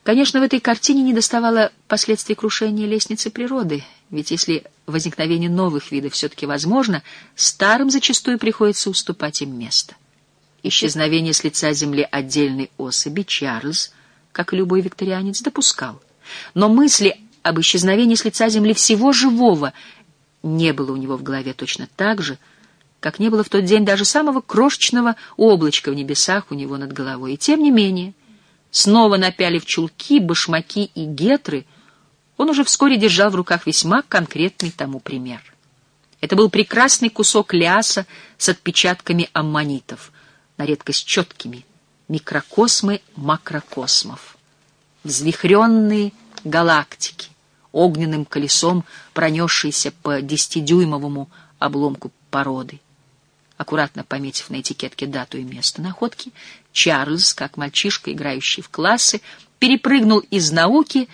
Конечно, в этой картине недоставало последствий крушения лестницы природы, ведь если возникновение новых видов все-таки возможно, старым зачастую приходится уступать им место. Исчезновение с лица земли отдельной особи Чарльз, как и любой викторианец, допускал. Но мысли об исчезновении с лица земли всего живого не было у него в голове точно так же, как не было в тот день даже самого крошечного облачка в небесах у него над головой. И тем не менее, снова напялив чулки, башмаки и гетры, он уже вскоре держал в руках весьма конкретный тому пример. Это был прекрасный кусок ляса с отпечатками аммонитов, на редкость четкими, микрокосмы макрокосмов, взвихренные галактики, огненным колесом пронесшиеся по 10-дюймовому обломку породы. Аккуратно пометив на этикетке дату и место находки, Чарльз, как мальчишка, играющий в классы, перепрыгнул из науки,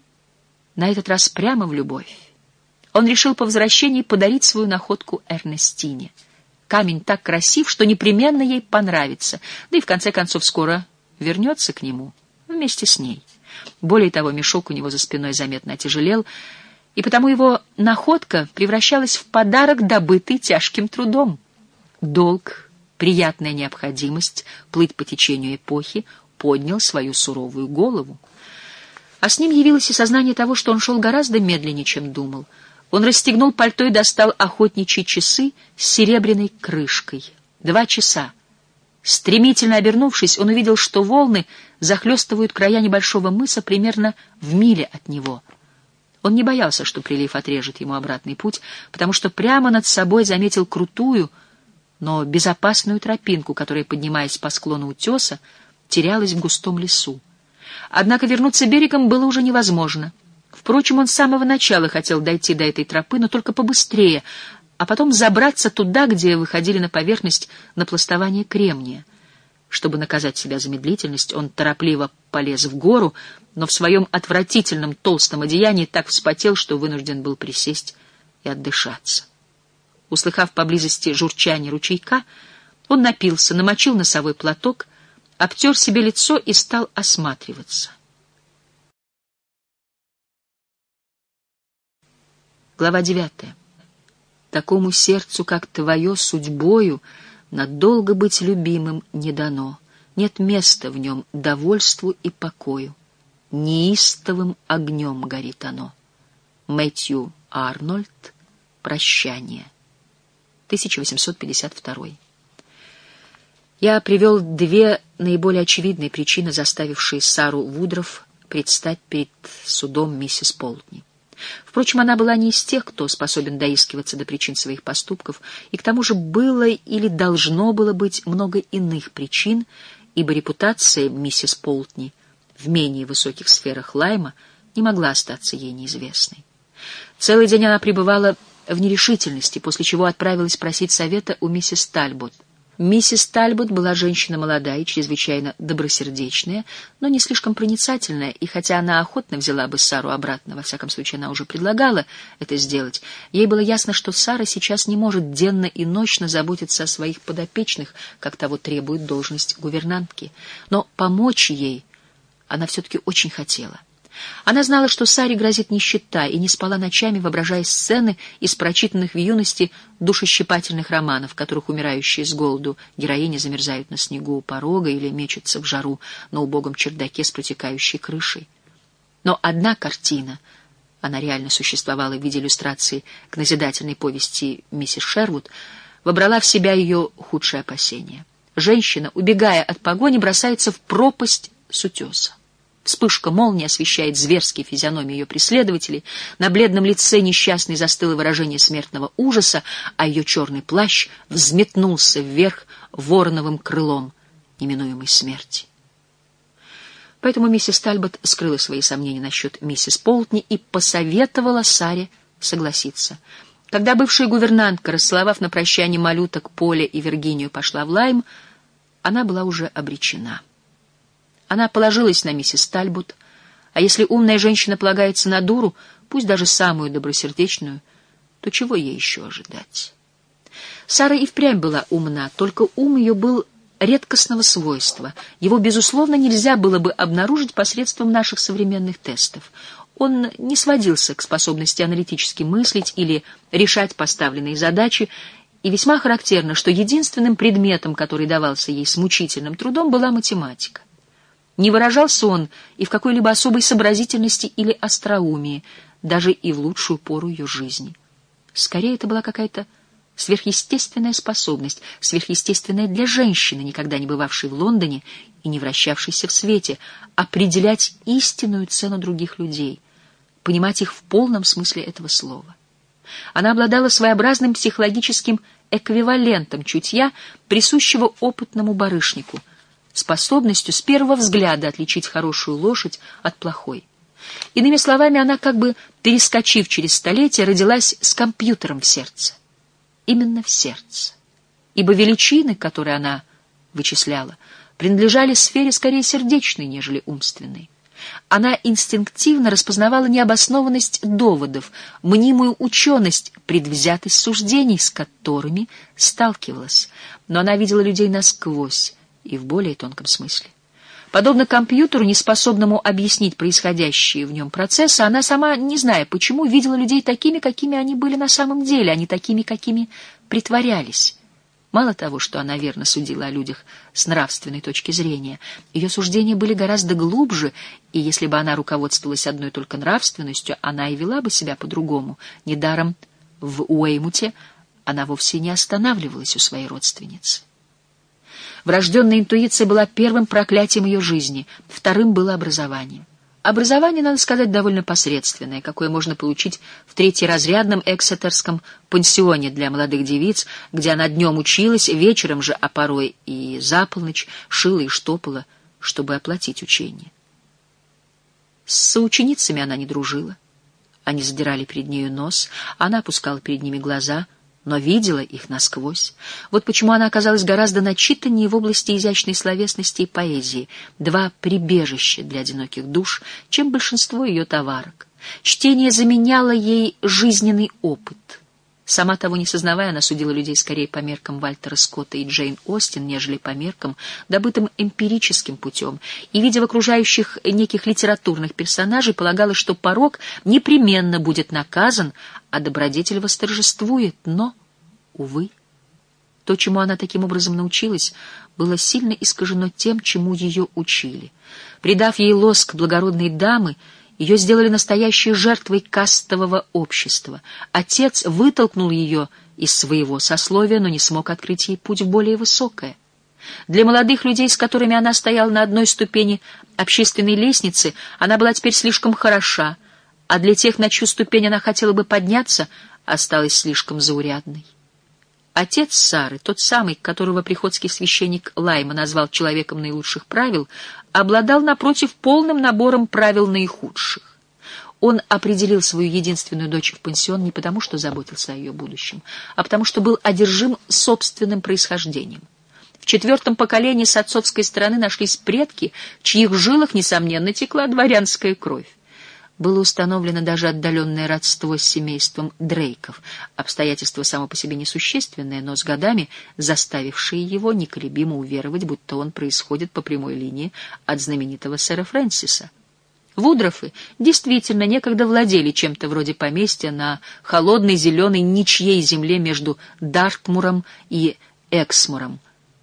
на этот раз прямо в любовь. Он решил по возвращении подарить свою находку Эрнестине. Камень так красив, что непременно ей понравится, да и в конце концов скоро вернется к нему вместе с ней. Более того, мешок у него за спиной заметно отяжелел, и потому его находка превращалась в подарок, добытый тяжким трудом. Долг, приятная необходимость плыть по течению эпохи поднял свою суровую голову. А с ним явилось и сознание того, что он шел гораздо медленнее, чем думал. Он расстегнул пальто и достал охотничьи часы с серебряной крышкой. 2 часа. Стремительно обернувшись, он увидел, что волны захлестывают края небольшого мыса примерно в миле от него. Он не боялся, что прилив отрежет ему обратный путь, потому что прямо над собой заметил крутую, но безопасную тропинку, которая, поднимаясь по склону утеса, терялась в густом лесу. Однако вернуться берегом было уже невозможно. Впрочем, он с самого начала хотел дойти до этой тропы, но только побыстрее, а потом забраться туда, где выходили на поверхность напластования кремния. Чтобы наказать себя за медлительность, он торопливо полез в гору, но в своем отвратительном толстом одеянии так вспотел, что вынужден был присесть и отдышаться. Услыхав поблизости журчание ручейка, он напился, намочил носовой платок, обтер себе лицо и стал осматриваться. Глава 9. Такому сердцу, как твое, судьбою надолго быть любимым не дано. Нет места в нем довольству и покою. Неистовым огнем горит оно. Мэтью Арнольд. Прощание. 1852. Я привел 2 наиболее очевидные причины, заставившие Сару Вудроф предстать перед судом миссис Полтни. Впрочем, она была не из тех, кто способен доискиваться до причин своих поступков, и к тому же было или должно было быть много иных причин, ибо репутация миссис Полтни в менее высоких сферах Лайма не могла остаться ей неизвестной. Целый день она пребывала в нерешительности, после чего отправилась просить совета у миссис Тальбот. Миссис Тальбот была женщина молодая и чрезвычайно добросердечная, но не слишком проницательная, и хотя она охотно взяла бы Сару обратно, во всяком случае она уже предлагала это сделать, ей было ясно, что Сара сейчас не может денно и ночно заботиться о своих подопечных, как того требует должность гувернантки. Но помочь ей она все-таки очень хотела. Она знала, что Саре грозит нищета, и не спала ночами, воображая сцены из прочитанных в юности душещипательных романов, в которых умирающие с голоду героини замерзают на снегу у порога или мечутся в жару на убогом чердаке с протекающей крышей. Но одна картина, она реально существовала в виде иллюстрации к назидательной повести миссис Шервуд, вобрала в себя ее худшие опасения. Женщина, убегая от погони, бросается в пропасть с утеса. Вспышка молнии освещает зверские физиономии ее преследователей, на бледном лице несчастной застыло выражение смертного ужаса, а ее черный плащ взметнулся вверх вороновым крылом неминуемой смерти. Поэтому миссис Тальбот скрыла свои сомнения насчет миссис Полтни и посоветовала Саре согласиться. Когда бывшая гувернантка, расцеловав на прощание малюток Поля и Виргинию, пошла в Лайм, она была уже обречена. Она положилась на миссис Тальбот, а если умная женщина полагается на дуру, пусть даже самую добросердечную, то чего ей еще ожидать? Сара и впрямь была умна, только ум ее был редкостного свойства. Его, безусловно, нельзя было бы обнаружить посредством наших современных тестов. Он не сводился к способности аналитически мыслить или решать поставленные задачи, и весьма характерно, что единственным предметом, который давался ей с мучительным трудом, была математика. Не выражался он и в какой-либо особой сообразительности или остроумии, даже и в лучшую пору ее жизни. Скорее, это была какая-то сверхъестественная способность, сверхъестественная для женщины, никогда не бывавшей в Лондоне и не вращавшейся в свете, определять истинную цену других людей, понимать их в полном смысле этого слова. Она обладала своеобразным психологическим эквивалентом чутья, присущего опытному барышнику, способностью с первого взгляда отличить хорошую лошадь от плохой. Иными словами, она, как бы перескочив через столетия, родилась с компьютером в сердце. Именно в сердце. Ибо величины, которые она вычисляла, принадлежали сфере скорее сердечной, нежели умственной. Она инстинктивно распознавала необоснованность доводов, мнимую ученость, предвзятость суждений, с которыми сталкивалась. Но она видела людей насквозь и в более тонком смысле. Подобно компьютеру, неспособному объяснить происходящие в нем процессы, она сама, не зная почему, видела людей такими, какими они были на самом деле, а не такими, какими притворялись. Мало того, что она верно судила о людях с нравственной точки зрения, ее суждения были гораздо глубже, и если бы она руководствовалась одной только нравственностью, она и вела бы себя по-другому. Недаром в Уэймуте она вовсе не останавливалась у своей родственницы. Врожденная интуиция была первым проклятием ее жизни, вторым было образование. Образование, надо сказать, довольно посредственное, какое можно получить в третьеразрядном эксетерском пансионе для молодых девиц, где она днем училась, вечером же, а порой и за полночь, шила и штопала, чтобы оплатить учение. С соученицами она не дружила. Они задирали перед нею нос, она опускала перед ними глаза, но видела их насквозь. Вот почему она оказалась гораздо начитаннее в области изящной словесности и поэзии, два прибежища для одиноких душ, чем большинство ее товарок. Чтение заменяло ей жизненный опыт. Сама того не сознавая, она судила людей скорее по меркам Вальтера Скотта и Джейн Остин, нежели по меркам, добытым эмпирическим путем, и, видя в окружающих неких литературных персонажей, полагала, что порок непременно будет наказан, а добродетель восторжествует, но, увы, то, чему она таким образом научилась, было сильно искажено тем, чему ее учили. Придав ей лоск благородной дамы, ее сделали настоящей жертвой кастового общества. Отец вытолкнул ее из своего сословия, но не смог открыть ей путь в более высокое. Для молодых людей, с которыми она стояла на одной ступени общественной лестницы, она была теперь слишком хороша, а для тех, на чью ступень она хотела бы подняться, осталась слишком заурядной. Отец Сары, тот самый, которого приходский священник Лайма назвал человеком наилучших правил, обладал, напротив, полным набором правил наихудших. Он определил свою единственную дочь в пансион не потому, что заботился о ее будущем, а потому, что был одержим собственным происхождением. В 4-м поколении с отцовской стороны нашлись предки, в чьих жилах, несомненно, текла дворянская кровь. Было установлено даже отдаленное родство с семейством Дрейков, обстоятельство само по себе несущественное, но с годами заставившее его неколебимо уверовать, будто он происходит по прямой линии от знаменитого сэра Фрэнсиса. Вудрофы действительно некогда владели чем-то вроде поместья на холодной зеленой ничьей земле между Дартмуром и Эксмуром.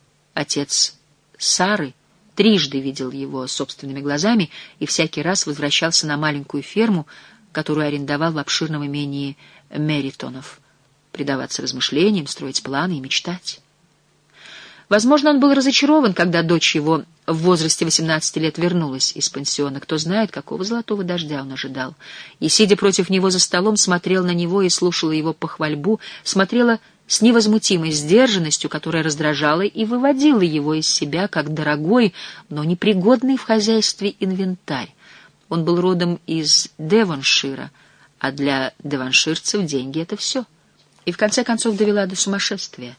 Отец Сары трижды видел его собственными глазами и всякий раз возвращался на маленькую ферму, которую арендовал в обширном имении Меритонов, предаваться размышлениям, строить планы и мечтать. Возможно, он был разочарован, когда дочь его в возрасте 18 лет вернулась из пансиона. Кто знает, какого золотого дождя он ожидал. И, сидя против него за столом, смотрел на него и слушала его похвальбу, смотрела с невозмутимой сдержанностью, которая раздражала и выводила его из себя, как дорогой, но непригодный в хозяйстве инвентарь. Он был родом из Девоншира, а для девонширцев деньги — это все. И в конце концов довела до сумасшествия.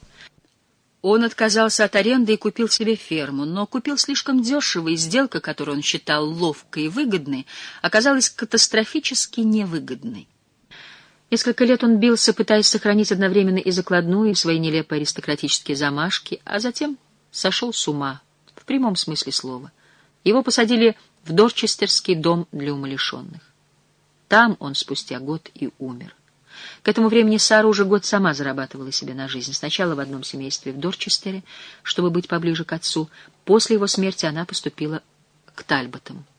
Он отказался от аренды и купил себе ферму, но купил слишком дешево, и сделка, которую он считал ловкой и выгодной, оказалась катастрофически невыгодной. Несколько лет он бился, пытаясь сохранить одновременно и закладную, и свои нелепые аристократические замашки, а затем сошел с ума, в прямом смысле слова. Его посадили в Дорчестерский дом для умалишенных. Там он спустя год и умер. К этому времени Сара уже год сама зарабатывала себе на жизнь. Сначала в одном семействе в Дорчестере, чтобы быть поближе к отцу. После его смерти она поступила к Тальботам.